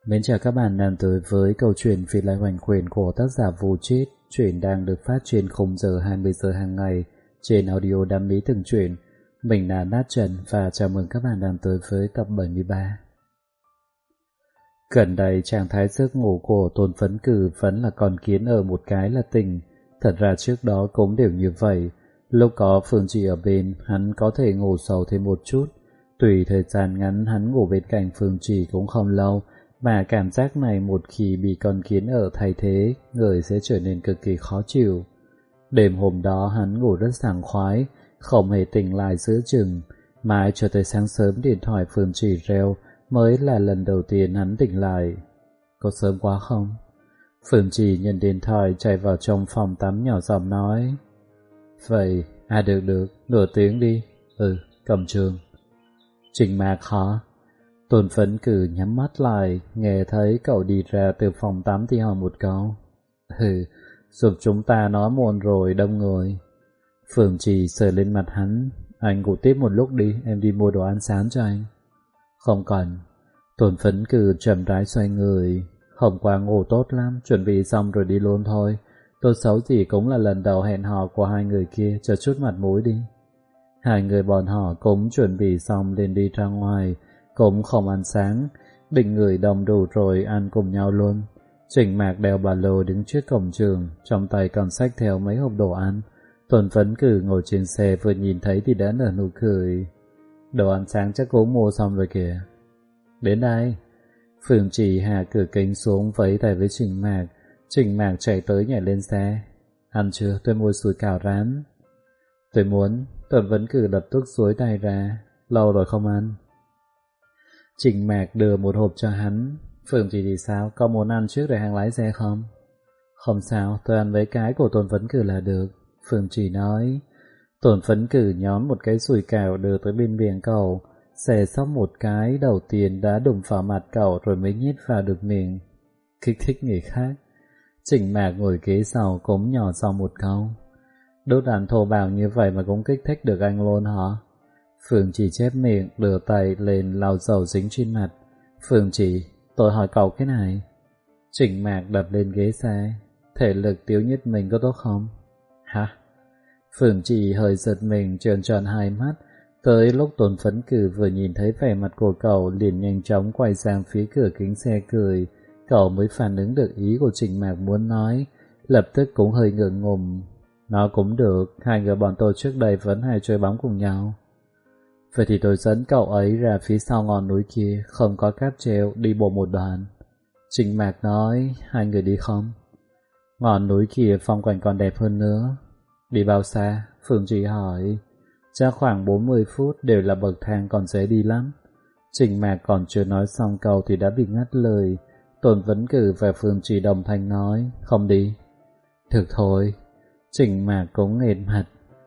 Mến chào các bạn đang tới với câu chuyện Vị Lai Hoành Quyền của tác giả Vô Chết. Chuyện đang được phát trên khung giờ 20 giờ hàng ngày trên audio Đam Mỹ Từng Chuyện. Mình là Nát Trần và chào mừng các bạn đang tới với tập 73. Gần đây trạng thái giấc ngủ của Tôn Phấn Cử vẫn là con kiến ở một cái là tỉnh. Thật ra trước đó cũng đều như vậy. Lúc có Phương Trì ở bên, hắn có thể ngủ sâu thêm một chút. Tùy thời gian ngắn hắn ngủ bên cạnh Phương Trì cũng không lâu, mà cảm giác này một khi bị con kiến ở thay thế, người sẽ trở nên cực kỳ khó chịu. Đêm hôm đó hắn ngủ rất sảng khoái, không hề tỉnh lại giữa chừng. Mãi cho tới sáng sớm điện thoại Phương Trì reo mới là lần đầu tiên hắn tỉnh lại. Có sớm quá không? Phương Trì nhận điện thoại chạy vào trong phòng tắm nhỏ giọng nói. Vậy, được, nửa tiếng đi. Cầm trường. Trình Mạc hả? Tôn Phấn Cử nhắm mắt lại, nghe thấy cậu đi ra từ phòng tắm thì hỏi một câu. Giúp chúng ta nói muộn rồi, đông người. Phương Trì sờ lên mặt hắn. Anh ngủ tiếp một lúc đi, em đi mua đồ ăn sáng cho anh. Không cần. Tôn Phấn Cử chậm rãi xoay người. Hôm qua ngủ tốt lắm, chuẩn bị xong rồi đi luôn thôi. Tốt xấu gì cũng là lần đầu hẹn hò của hai người kia, cho chút mặt mũi đi. Hai người bọn họ cũng chuẩn bị xong lên đi ra ngoài, cũng không ăn sáng, định người đông đủ rồi ăn cùng nhau luôn. Trình Mạc đeo ba lô đứng trước cổng trường, trong tay còn xách theo mấy hộp đồ ăn. Tôn Phấn Cử ngồi trên xe vừa nhìn thấy thì đã nở nụ cười. Đồ ăn sáng chắc cũng mua xong rồi kìa. Đến đây. Phương Trì hạ cửa kính xuống vẫy tay với Trình Mạc. Trình Mạc chạy tới nhảy lên xe. Ăn chưa? Tôi mua sủi cảo rán. Tôi muốn. Tôn Phấn Cử lập tức duỗi tay ra. Lâu rồi không ăn. Trình Mạc đưa một hộp cho hắn. Phương Trì thì sao? Có muốn ăn trước để hàng lái xe không? Không sao, tôi ăn với cái của Tôn Phấn Cử là được. Phương Trì nói. Tôn Phấn Cử nhón một cái sủi cảo đưa tới bên miệng cậu. Xẻ sóc một cái đầu tiên đã đụng vào mặt cậu rồi mới nhét vào được miệng. Kích thích người khác. Trình Mạc ngồi kế sau cũng nhỏ sau một câu. Đốt ăn thô bạo như vậy mà cũng kích thích được anh luôn hả? Phương Trì chép miệng, đưa tay lên lau dầu dính trên mặt. Phương Trì, tôi hỏi cậu cái này. Trình Mạc đập lên ghế xe. Thể lực Tiếu Nhất mình có tốt không? Hả? Phương Trì hơi giật mình tròn tròn hai mắt. Tới lúc Tôn Phấn Cử vừa nhìn thấy vẻ mặt của cậu liền nhanh chóng quay sang phía cửa kính xe cười. Cậu mới phản ứng được ý của Trình Mạc muốn nói, lập tức cũng hơi ngượng ngùng. Nó cũng được, hai người bọn tôi trước đây vẫn hay chơi bóng cùng nhau. Vậy thì tôi dẫn cậu ấy ra phía sau ngọn núi kia, không có cáp treo, đi bộ một đoạn. Trình Mạc nói, hai người đi không? Ngọn núi kia phong cảnh còn đẹp hơn nữa. Đi bao xa? Phương Trì hỏi. Chắc khoảng 40 phút, đều là bậc thang còn dễ đi lắm. Trình Mạc còn chưa nói xong câu thì đã bị ngắt lời. Tôn Phấn Cử và Phương Trì đồng thanh nói, không đi. Được thôi. Trình Mạc cũng nghệt mặt.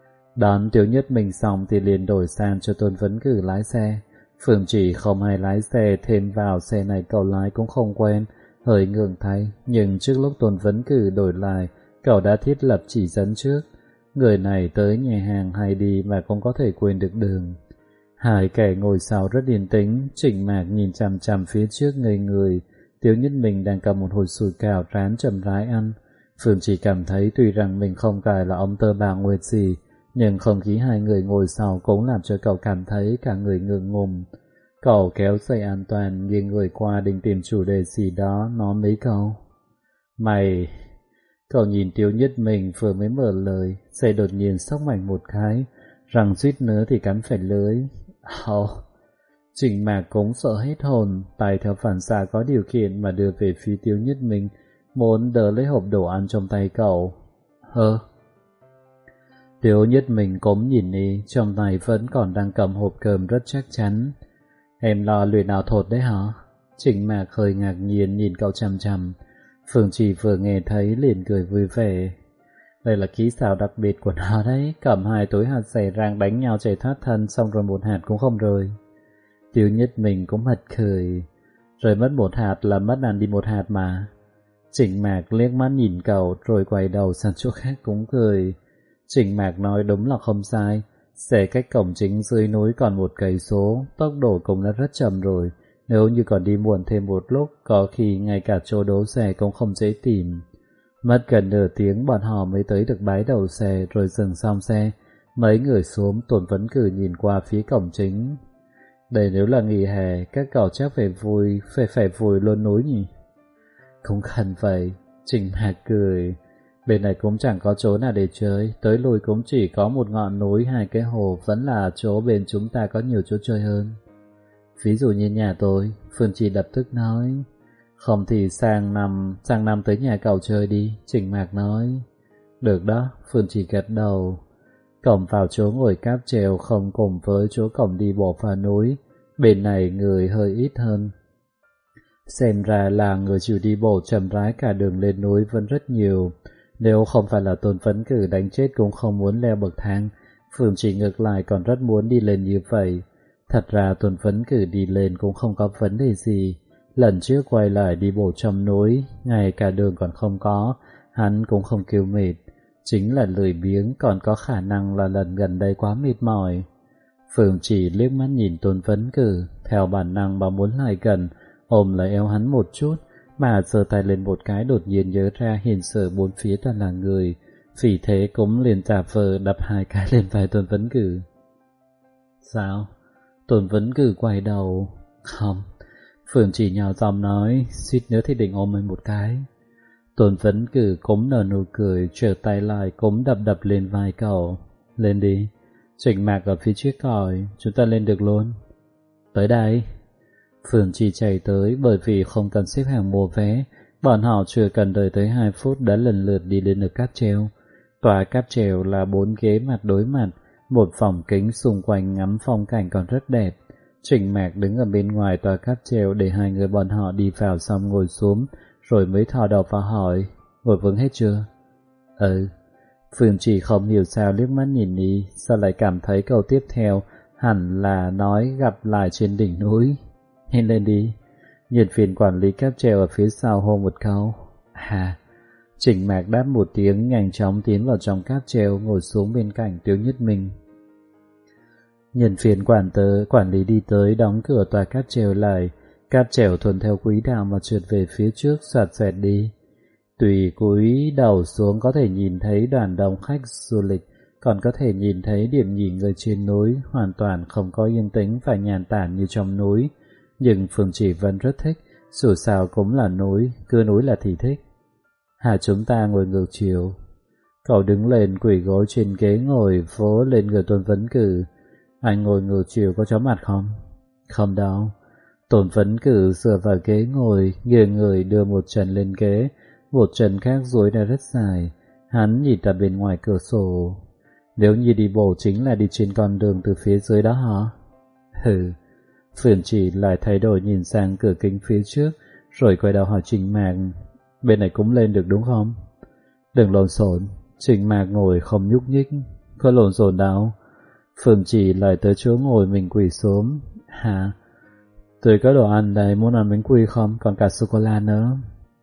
Đón Tiếu Nhất mình xong thì liền đổi sang cho Tôn Phấn Cử lái xe. Phương Trì không hay lái xe, thêm vào xe này cậu lái cũng không quen, hơi ngượng thay. Nhưng trước lúc Tôn Phấn Cử đổi lại, cậu đã thiết lập chỉ dẫn trước. Người này tới nhà hàng hay đi mà cũng có thể quên được đường. Hai kẻ ngồi sau rất yên tĩnh. Trình Mạc nhìn chằm chằm phía trước ngây người. Tiếu Nhất mình đang cầm một hột sủi cảo rán chậm rãi ăn. Phương Trì cảm thấy tuy rằng mình không phải là ông tơ bà nguyệt gì, nhưng không khí hai người ngồi sau cũng làm cho cậu cảm thấy cả người ngượng ngùng. Cậu kéo dây an toàn, nghiêng người qua định tìm chủ đề gì đó, nói mấy câu. Mày... Cậu nhìn Tiếu Nhất mình vừa mới mở lời, xe đột nhiên sốc mạnh một cái, răng suýt nữa thì cắn phải lưới. Trình Mạc cũng sợ hết hồn, tay theo phản xạ có điều kiện mà đưa về phía Tiếu Nhất mình, muốn đỡ lấy hộp đồ ăn trong tay cậu. Tiếu Nhất mình cũng nhìn đi, trong tay vẫn còn đang cầm hộp cơm rất chắc chắn. Em lo luyện ảo thuật đấy hả? Trình Mạc hơi ngạc nhiên nhìn cậu chằm chằm. Phương Trì vừa nghe thấy liền cười vui vẻ. Đây là kỹ xảo đặc biệt của nó đấy, cầm hai túi hạt dẻ rang đánh nhau chạy thoát thân xong rồi một hạt cũng không rơi. Tiếu Nhất mình cũng bật cười. Rơi mất một hạt là mất ăn đi một hạt mà. Trình Mạc liếc mắt nhìn cậu rồi quay đầu sang chỗ khác cũng cười. Trình Mạc nói đúng là không sai. Xe cách cổng chính dưới núi còn 1 cây số, tốc độ cũng đã rất chậm rồi, Nếu như còn đi muộn thêm một lúc, có khi ngay cả chỗ đỗ xe cũng không dễ tìm. Mất gần nửa tiếng bọn họ mới tới được bãi đậu xe, rồi dừng xong xe. Mấy người xuống, Tôn Vấn Cử nhìn qua phía cổng chính. Đây nếu là nghỉ hè, các cậu chắc phải vui luôn núi nhỉ? Cũng khẩn vậy, Trình Mạc cười. Bên này cũng chẳng có chỗ nào để chơi, tới lui cũng chỉ có một ngọn núi, hai cái hồ, vẫn là chỗ bên chúng ta có nhiều chỗ chơi hơn. Ví dụ như nhà tôi, Phương Trì lập tức nói. Không thì sang năm tới nhà cậu chơi đi, Trình Mạc nói. Được đó, Phương Trì gật đầu. Cổng vào chỗ ngồi cáp treo không cùng với chỗ cổng đi bộ vào núi, bên này người hơi ít hơn. Xem ra là người chịu đi bộ chậm rãi cả đường lên núi vẫn rất nhiều. Nếu không phải là Tôn Vấn Cử đánh chết cũng không muốn leo bậc thang, Phương Trì ngược lại còn rất muốn đi lên như vậy. Thật ra Tôn Vấn Cử đi lên cũng không có vấn đề gì. Lần trước quay lại đi bộ trong núi, ngay cả đường còn không có, hắn cũng không kêu mệt. Chính là lười biếng, còn có khả năng là lần gần đây quá mệt mỏi. Phương Trì liếc mắt nhìn Tôn Vấn Cử, theo bản năng bà muốn lại gần, ôm lấy eo hắn một chút, mà giơ tay lên một cái đột nhiên nhớ ra hiện sự bốn phía toàn là người, vì thế cũng liền giả vờ đập hai cái lên vai Tôn Vấn Cử. Sao? Tôn Vấn Cử quay đầu. Không. Phương Trì nhỏ giọng nói, suýt nữa thì định ôm mình một cái. Tôn Vấn Cử cũng nở nụ cười, trở tay lại cũng đập lên vai cậu. Lên đi. Trình Mạc ở phía trước còi, chúng ta lên được luôn. Tới đây. Phương Trì chạy tới, bởi vì không cần xếp hàng mua vé, bọn họ chưa cần đợi tới 2 phút đã lần lượt đi lên được cáp treo. Tòa cáp treo là 4 ghế mặt đối mặt, một phòng kính xung quanh ngắm phong cảnh còn rất đẹp. Trình Mạc đứng ở bên ngoài tòa cáp treo để hai người bọn họ đi vào xong ngồi xuống, rồi mới thò đầu vào hỏi, ngồi vững hết chưa? Ừ. Phương Trì không hiểu sao liếc mắt nhìn đi, sao lại cảm thấy câu tiếp theo hẳn là nói gặp lại trên đỉnh núi. Nhanh lên đi. Nhân viên quản lý cáp treo ở phía sau hô một câu. Trình Mạc đáp một tiếng, nhanh chóng tiến vào trong cáp treo, ngồi xuống bên cạnh Tiêu Nhất Minh. Nhân viên quản lý đi tới đóng cửa tòa cáp treo lại. Cáp treo thuần theo quỹ đạo mà trượt về phía trước, xoạt xoẹt đi. Tùy cúi đầu xuống có thể nhìn thấy đoàn đông khách du lịch, còn có thể nhìn thấy điểm nghỉ người trên núi, hoàn toàn không có yên tĩnh và nhàn tản như trong núi. Nhưng Phương Trì vẫn rất thích, dù sao cũng là núi, cứ núi là thì thích. Chúng ta ngồi ngược chiều. Cậu đứng lên quỳ gối trên ghế ngồi, vỗ lên người Tôn Vấn Cử. Anh ngồi ngược chiều có chóng mặt không? Không đâu. Tôn Vấn Cử dựa vào ghế ngồi, nghiêng người đưa một chân lên ghế, một chân khác duỗi ra rất dài. Hắn nhìn ra bên ngoài cửa sổ. Nếu như đi bộ chính là đi trên con đường từ phía dưới đó hả? Hừ. Phương Trì lại thay đổi nhìn sang cửa kính phía trước, rồi quay đầu hỏi Trình Mạc, bên này cũng lên được đúng không? Đừng lộn xộn. Trình Mạc ngồi không nhúc nhích. Có lộn xộn đâu. Phương Trì lại tới chỗ ngồi mình quỳ xuống. Hả? Tôi có đồ ăn đây, muốn ăn bánh quy không? Còn cả sô-cô-la nữa.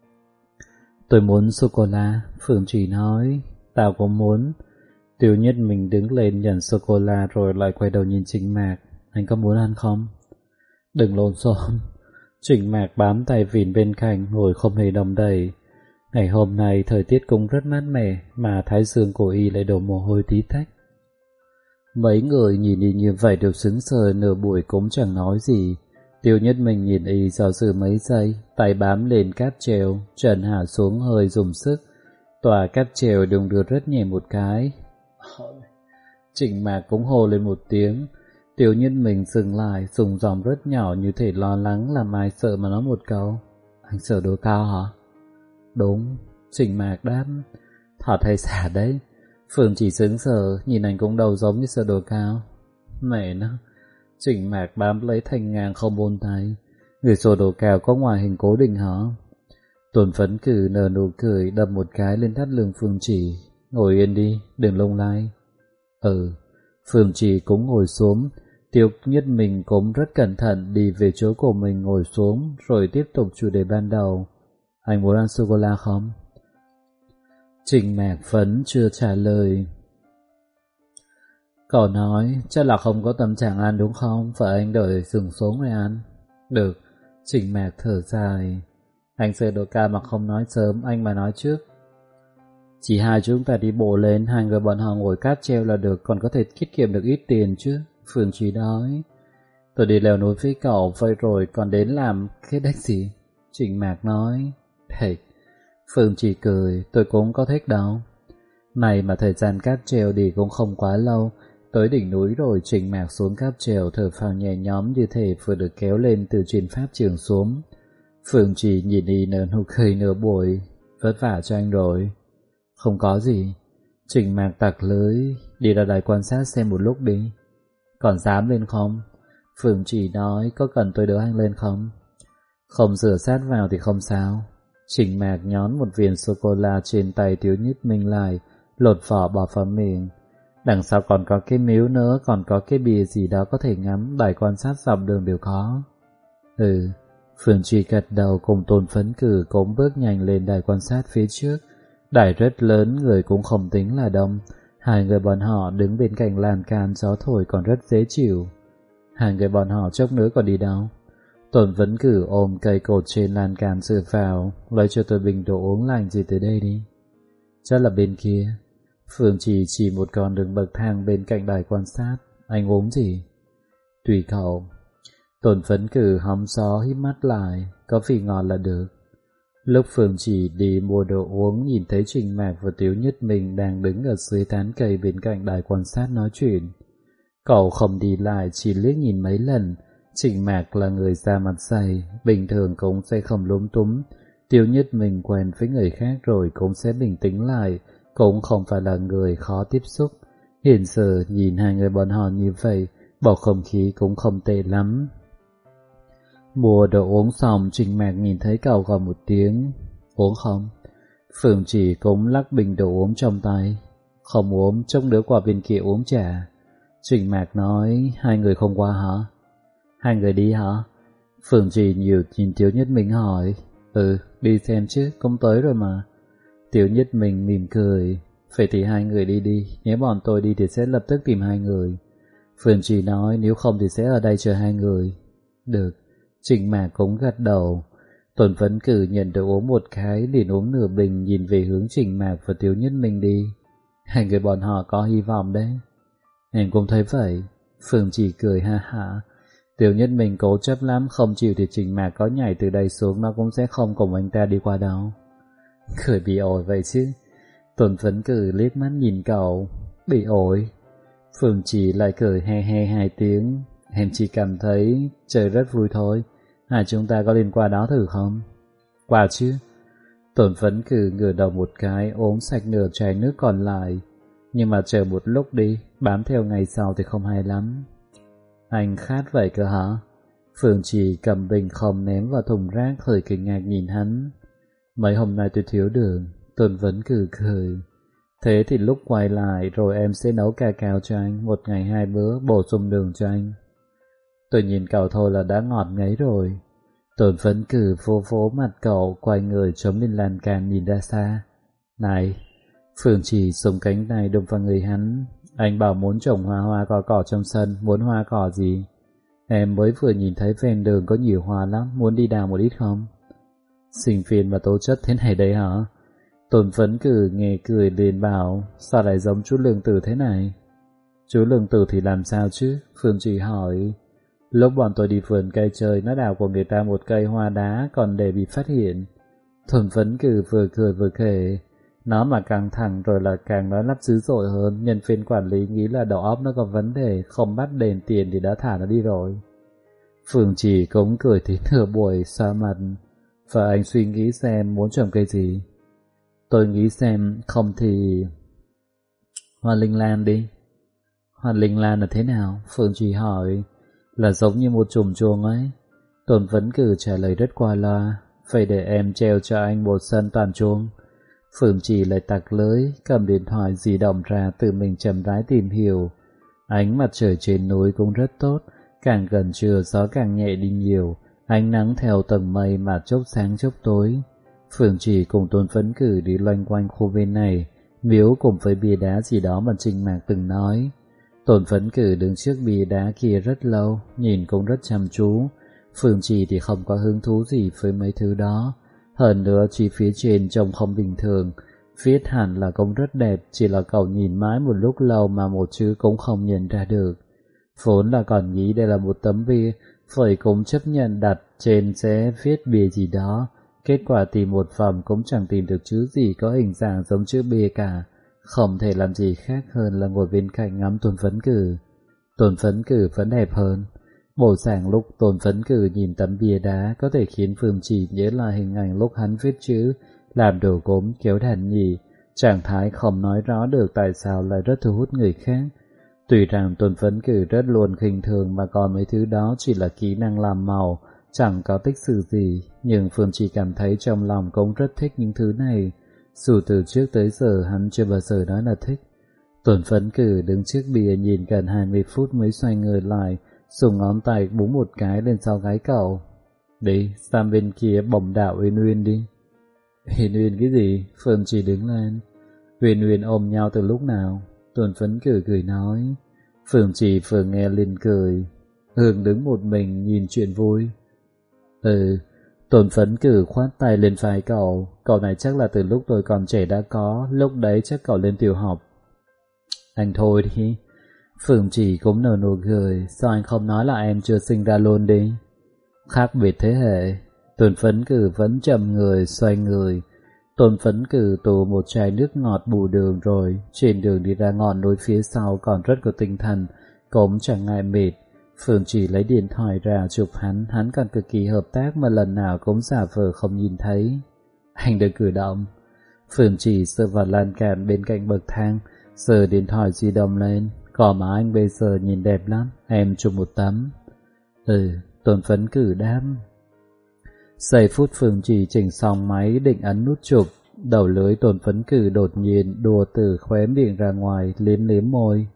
Tôi muốn sô-cô-la. Phương Trì nói. Tao cũng muốn. Tiêu Nhất mình đứng lên nhận sô-cô-la rồi lại quay đầu nhìn Trình Mạc. Anh có muốn ăn không? Đừng lộn xộn. Trình Mạc bám tay vịn bên cạnh, ngồi không hề động đậy. Ngày hôm nay thời tiết cũng rất mát mẻ, mà thái dương của y lại đổ mồ hôi tí tách. Mấy người nhìn y như vậy đều sững sờ, nửa buổi cũng chẳng nói gì. Tiêu Nhất mình nhìn y do dự mấy giây, tay bám lên cáp treo, trần hạ xuống hơi dùng sức. Tòa cáp treo đung đưa rất nhẹ một cái. Trình Mạc cũng hô lên một tiếng. Tiêu Nhất mình dừng lại, dùng giọng rất nhỏ như thể lo lắng làm ai sợ mà nói một câu. Anh sợ độ cao hả? Đúng. Trình Mạc đáp. Thật hay giả đấy? Phương chỉ sững sờ, nhìn anh cũng đâu giống như sợ độ cao. Mẹ nó. Trình Mạc bám lấy thanh ngang không buông tay. Người sợ độ cao có ngoại hình cố định hả? Tôn Vấn Cử nở nụ cười, đập một cái lên thắt lưng Phương Chỉ. Ngồi yên đi, đừng lung lay. Ừ. Phương Chỉ cũng ngồi xuống. Tiêu Nhất mình cũng rất cẩn thận đi về chỗ của mình ngồi xuống, rồi tiếp tục chủ đề ban đầu. Anh muốn ăn sô-cô-la không? Trình Mạc vẫn chưa trả lời. Cậu nói chắc là không có tâm trạng ăn đúng không? Phải anh đợi dừng xuống rồi ăn. Được. Trình Mạc thở dài. Anh sợ độ cao mà không nói sớm, anh mà nói trước. Chỉ hai chúng ta đi bộ lên, hai người bọn họ ngồi cáp treo là được, còn có thể tiết kiệm được ít tiền chứ. Phương Trì nói. Tôi đi leo núi với cậu, vậy rồi còn đến làm cái đếch gì? Trình Mạc nói. Thích. Phương Trì cười, tôi cũng có thích đâu. Này mà thời gian cáp treo đi cũng không quá lâu. Tới đỉnh núi rồi, Trình Mạc xuống cáp treo thở phào nhẹ nhõm như thể vừa được kéo lên từ trên pháp trường xuống. Phương Trì nhìn y nở nụ cười nửa buổi. Vất vả cho anh rồi. Không có gì. Trình Mạc tặc lưới. Đi ra đài quan sát xem một lúc đi. Còn dám lên không? Phương Trì nói. Có cần tôi đỡ anh lên không? Không rửa sát vào thì không sao. Trình Mạc nhón một viên sô-cô-la trên tay Tiếu Nhất Minh lại, lột vỏ bỏ vào miệng. Đằng sau còn có cái miếu nữa, còn có cái bìa gì đó có thể ngắm, đài quan sát dọc đường đều có. Phương Trì gật đầu cùng Tôn Phấn Cử cũng bước nhanh lên đài quan sát phía trước. Đài rất lớn, người cũng không tính là đông. Hai người bọn họ đứng bên cạnh lan can, gió thổi còn rất dễ chịu. Hai người bọn họ chốc nữa còn đi đâu? Tôn Phấn Cử ôm cây cột trên lan can dựa vào, lấy cho tôi bình đồ uống lạnh gì tới đây đi. Chắc là bên kia. Phương chỉ một con đường bậc thang bên cạnh đài quan sát. Anh uống gì? Tùy cậu. Tôn Phấn Cử hóng gió híp mắt lại, có vị ngọt là được. Lúc Phương chỉ đi mua đồ uống, nhìn thấy Trình Mạc và Tiếu Nhất Minh đang đứng ở dưới tán cây bên cạnh đài quan sát nói chuyện. Cậu không đi lại, chỉ liếc nhìn mấy lần. Trình Mạc là người da mặt dày, bình thường cũng sẽ không lúng túng. Tiếu Nhất Minh quen với người khác rồi cũng sẽ bình tĩnh lại, cũng không phải là người khó tiếp xúc. Hiện giờ nhìn hai người bọn họ như vậy, bầu không khí cũng không tệ lắm. Mua đồ uống xong, Trình Mạc nhìn thấy cậu gọi một tiếng. Uống không? Phương chỉ cũng lắc bình đồ uống trong tay. Không uống, trông đứa qua bên kia uống trà. Trình Mạc nói, hai người không qua hả? Hai người đi hả? Phương chỉ nhiều nhìn Tiếu Nhất Minh hỏi. Đi xem chứ, cũng tới rồi mà. Tiếu Nhất Minh mỉm cười. Vậy thì hai người đi, nếu bọn tôi đi thì sẽ lập tức tìm hai người. Phương chỉ nói, nếu không thì sẽ ở đây chờ hai người. Được. Trình Mạc cũng gật đầu. Tôn Phấn Cử nhận đồ uống một cái, liền uống nửa bình, nhìn về hướng Trình Mạc và Tiếu Nhất Minh đi. Hai người bọn họ có hy vọng đấy. Em cũng thấy vậy. Phương chỉ cười ha hả. Tiếu Nhất Minh cố chấp lắm, không chịu thì Trình Mạc có nhảy từ đây xuống nó cũng sẽ không cùng anh ta đi qua đâu. Cười bị ổi vậy chứ. Tôn Phấn Cử liếc mắt nhìn cậu. Bị ổi? Phương chỉ lại cười he he hai tiếng. Em chỉ cảm thấy trời rất vui thôi. Hai chúng ta có lên qua đó thử không? Qua chứ. Tôn Phấn Cử ngửa đầu một cái, uống sạch nửa chai nước còn lại. Nhưng mà chờ một lúc đi, bám theo ngày sau thì không hay lắm. Anh khát vậy cơ hả? Phương chỉ cầm bình không ném vào thùng rác, hơi kinh ngạc nhìn hắn. Mấy hôm nay tôi thiếu đường. Tôn Phấn Cử cười. Thế thì lúc quay lại rồi em sẽ nấu ca cao cho anh, một ngày 2 bữa, bổ sung đường cho anh. Tôi nhìn cậu thôi là đã ngọt ngấy rồi. Tôn Phấn Cử vô vỗ mặt cậu, quay người chống lên lan can nhìn ra xa. Này! Phương chỉ dùng cánh tay đụng vào người hắn. Anh bảo muốn trồng hoa cỏ trong sân, muốn hoa cỏ gì? Em mới vừa nhìn thấy ven đường có nhiều hoa lắm, muốn đi đào một ít không? Sinh viên mà tố chất thế này đấy hả? Tôn Phấn Cử nghe cười liền bảo, sao lại giống chú Lương Tử thế này? Chú Lương Tử thì làm sao chứ? Phương chỉ hỏi. Lúc bọn tôi đi vườn cây chơi, nó đào của người ta một cây hoa đá còn để bị phát hiện. Tôn Phấn Cử vừa cười vừa kể. Nó mà càng thẳng rồi là càng nói lắp dữ dội hơn. Nhân viên quản lý nghĩ là đầu óc nó có vấn đề, không bắt đền tiền thì đã thả nó đi rồi. Phương chỉ cũng cười tí nửa buổi xa mặt. Và anh suy nghĩ xem muốn trồng cây gì. Tôi nghĩ xem không thì hoa linh lan đi. Hoa linh lan là thế nào? Phương chỉ hỏi. Là giống như một chùm chuông ấy. Tôn Phấn Cử trả lời rất qua loa. Phải để em treo cho anh một sân toàn chuông. Phương chỉ lại tặc lưới, cầm điện thoại di động ra tự mình chậm rãi tìm hiểu. Ánh mặt trời trên núi cũng rất tốt, càng gần trưa gió càng nhẹ đi nhiều, ánh nắng theo tầng mây mà chốc sáng chốc tối. Phương chỉ cùng Tôn Phấn Cử đi loanh quanh khu bên này, miếu cùng với bia đá gì đó mà Trình Mạc từng nói. Tôn Phấn Cử đứng trước bia đá kia rất lâu, nhìn cũng rất chăm chú. Phương Trì thì không có hứng thú gì với mấy thứ đó. Hơn nữa chỉ phía trên trông không bình thường, viết hẳn là cũng rất đẹp, chỉ là cậu nhìn mãi một lúc lâu mà một chữ cũng không nhìn ra được. Vốn là còn nghĩ đây là một tấm bia, vậy cũng chấp nhận đặt trên sẽ viết bia gì đó. Kết quả tìm một vòng cũng chẳng tìm được chữ gì có hình dạng giống chữ bia cả. Không thể làm gì khác hơn là ngồi bên cạnh ngắm Tôn Phấn Cử. Tôn Phấn Cử vẫn đẹp hơn. Bộ dạng lúc Tôn Phấn Cử nhìn tấm bia đá có thể khiến Phương Trì nhớ lại hình ảnh lúc hắn viết chữ, làm đồ gốm kéo đàn nhị. Trạng thái không nói rõ được tại sao lại rất thu hút người khác. Tuy rằng Tôn Phấn Cử rất luôn khinh thường mà còn mấy thứ đó chỉ là kỹ năng làm màu, chẳng có tích sự gì, nhưng Phương Trì cảm thấy trong lòng cũng rất thích những thứ này. Dù từ trước tới giờ hắn chưa bao giờ nói là thích. Tôn Phấn Cử đứng trước bia nhìn gần 20 phút mới xoay người lại, dùng ngón tay búng một cái lên sau gáy cậu. Đi, sang bên kia bồng đạo Uyên Uyên đi. Uyên Uyên cái gì? Phương Trì đứng lên. Uyên Uyên ôm nhau từ lúc nào? Tôn Phấn Cử cười nói. Phương Trì vừa nghe liền cười. Hương đứng một mình nhìn chuyện vui. Tôn Phấn Cử khoát tay lên vai cậu. Cậu này chắc là từ lúc tôi còn trẻ đã có, lúc đấy chắc cậu lên tiểu học. Anh thôi đi. Phương Trì cũng nở nụ cười. Sao anh không nói là em chưa sinh ra luôn đi? Khác biệt thế hệ. Tôn Phấn Cử vẫn chậm người xoay người. Tôn Phấn Cử tù một chai nước ngọt bù đường rồi. Trên đường đi ra ngọn núi phía sau còn rất có tinh thần, cũng chẳng ngại mệt. Phương Trì lấy điện thoại ra chụp hắn còn cực kỳ hợp tác mà lần nào cũng giả vờ không nhìn thấy. Anh đừng cử động. Phương Trì sờ vào lan can bên cạnh bậc thang, giơ điện thoại di động lên. Cỏ mà anh bây giờ nhìn đẹp lắm, em chụp một tấm. Tôn Phấn Cử đáp. Giây phút Phương Trì chỉnh xong máy định ấn nút chụp, đầu lưỡi Tôn Phấn Cử đột nhiên đùa từ khóe miệng ra ngoài, liếm liếm môi.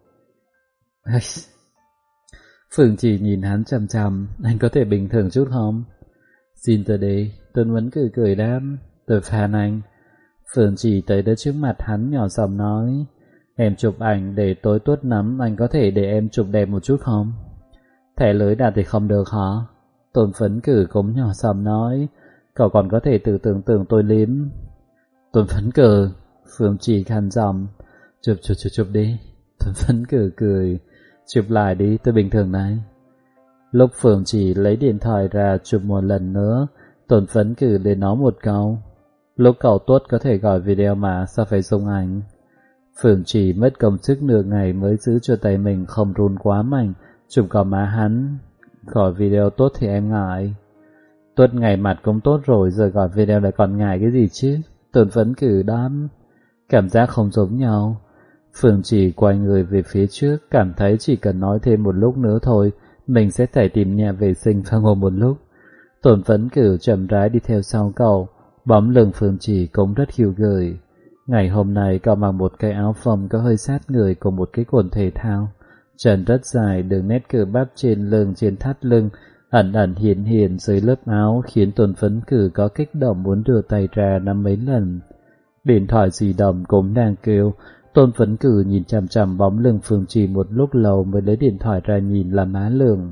Phương Trì nhìn hắn chằm chằm. Anh có thể bình thường chút không? Xin tôi đi. Tôn Phấn Cử cười đáp. Tôi phàn anh. Phương Trì tới đến trước mặt hắn nhỏ giọng nói. Em chụp ảnh để tối tuốt nắm, anh có thể để em chụp đẹp một chút không? Thẻ lưới đạt thì không được hả? Tôn Phấn Cử cũng nhỏ giọng nói. Cậu còn có thể tự tưởng tượng tôi liếm. Tôn Phấn Cử. Phương Trì khàn giọng. Chụp đi. Tôn Phấn Cử cười. Chụp lại đi, tôi bình thường này. Lúc Phương Trì lấy điện thoại ra chụp một lần nữa, Tôn Phấn Cử lên nói một câu. Lúc cậu tốt có thể gọi video mà, sao phải dùng ảnh? Phương Trì mất công sức nửa ngày mới giữ cho tay mình không run quá mạnh, chụp có má hắn. Gọi video tốt thì em ngại. Tốt ngày mặt cũng tốt rồi, giờ gọi video lại còn ngại cái gì chứ? Tôn Phấn Cử đáp. Cảm giác không giống nhau. Phương Trì quay người về phía trước, cảm thấy chỉ cần nói thêm một lúc nữa thôi, mình sẽ phải tìm nhà vệ sinh và ngồi một lúc. Tôn Phấn Cử chậm rãi đi theo sau cậu, bóng lưng Phương Trì cũng rất khiêu gợi. Ngày hôm nay cậu mặc một cái áo phông có hơi sát người cùng một cái quần thể thao. Chân rất dài, đường nét cơ bắp trên lưng trên thắt lưng, ẩn ẩn hiện hiện dưới lớp áo khiến Tôn Phấn Cử có kích động muốn đưa tay ra nắm mấy lần. Điện thoại di động cũng đang kêu. Tôn Phấn Cử nhìn chằm chằm bóng lưng Phương Trì một lúc lâu mới lấy điện thoại ra nhìn là má lường.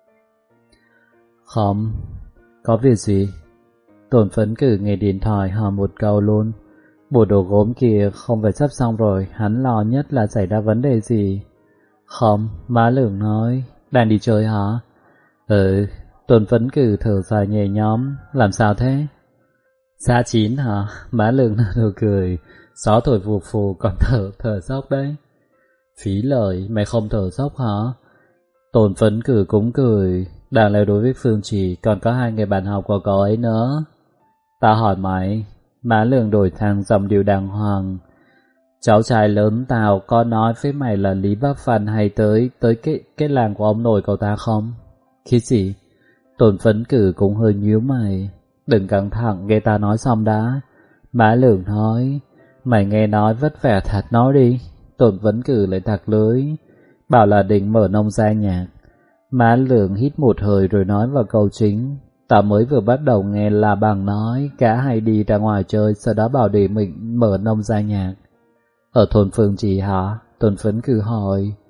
Không, có việc gì? Tôn Phấn Cử nghe điện thoại hỏi một câu luôn. Bộ đồ gốm kia không phải sắp xong rồi, hắn lo nhất là xảy ra vấn đề gì. Không, má lường nói. Đang đi chơi hả? Tôn Phấn Cử thở dài nhẹ nhõm. Làm sao thế? Xa chín hả? Má lường nở cười. Gió thổi phù phù còn thở dốc đấy. Phí lời, mày không thở dốc hả? Tôn Phấn Cử cũng cười. Đáng lẽ đối với Phương Trì còn có 2 người bạn học của cậu ấy nữa. Ta hỏi mày. Má lường đổi thang giọng điệu đàng hoàng. Cháu trai lớn tao có nói với mày là Lý Bắc Văn hay tới cái làng của ông nội cậu ta không? Cái gì? Tôn Phấn Cử cũng hơi nhíu mày. Đừng căng thẳng, nghe ta nói xong đã. Má lường nói. Mày nghe nói vất vả thật nói đi. Tôn Phấn Cử lại thạc lưới. Bảo là định mở nông gia nhạc. Má lường hít một hơi rồi nói vào câu chính. Tao mới vừa bắt đầu nghe là bằng nói cả hay đi ra ngoài chơi, sau đó bảo để mình mở nông gia nhạc. Ở thôn Phương Trì hả? Tôn Phấn Cử hỏi.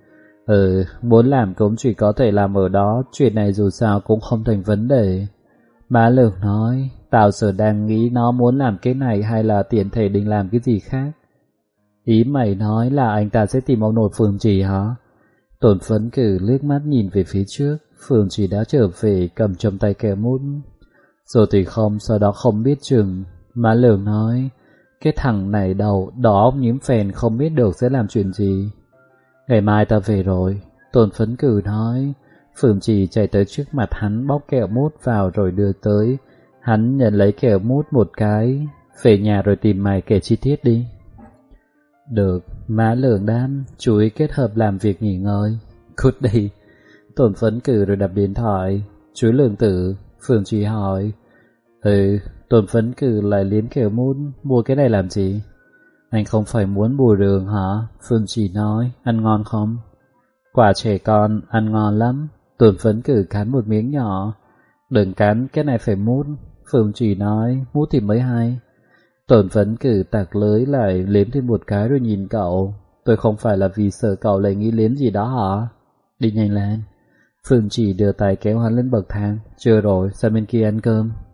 Muốn làm cũng chỉ có thể làm ở đó, chuyện này dù sao cũng không thành vấn đề. Má Lương nói, tao giờ đang nghĩ nó muốn làm cái này hay là tiện thể định làm cái gì khác. Ý mày nói là anh ta sẽ tìm ông nội Phương Trì hả? Tổn Phấn Cử liếc mắt nhìn về phía trước, Phương Trì đã trở về cầm trong tay kẹo mút. Rồi thì không, sau đó không biết chừng. Má Lương nói, cái thằng này đầu đó nhím phèn không biết được sẽ làm chuyện gì. Ngày mai ta về rồi, Tổn Phấn Cử nói. Phương Trì chạy tới trước mặt hắn bóc kẹo mút vào rồi đưa tới. Hắn nhận lấy kẹo mút một cái. Về nhà rồi tìm mày kể chi tiết đi. Được, má Lương đáp, chú ý kết hợp làm việc nghỉ ngơi. Cút đi. Tổn Phấn Cử rồi đặt điện thoại. Chú Lương Tử, Phương Trì hỏi. Tổn Phấn Cử lại liếm kẹo mút, mua cái này làm gì? Anh không phải muốn bù đường hả? Phương Trì nói, ăn ngon không? Quả trẻ con, ăn ngon lắm. Tổn Phấn Cử cắn một miếng nhỏ. Đừng cắn, cái này phải mút. Phương Trì nói, mút thì mới hay. Tổn Phấn Cử tạc lưới lại liếm thêm một cái rồi nhìn cậu. Tôi không phải là vì sợ cậu lại nghĩ liếm gì đó hả? Đi nhanh lên. Phương Trì đưa tay kéo hắn lên bậc thang. Chưa rồi, sang bên kia ăn cơm.